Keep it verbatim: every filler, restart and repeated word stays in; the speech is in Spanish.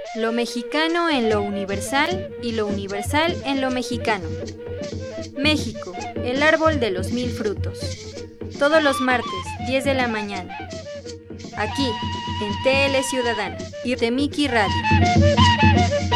Lo mexicano en lo universal y lo universal en lo mexicano. México, el árbol de los mil frutos. Todos los martes, diez de la mañana. Aquí, en T L Ciudadana y Temiki Radio.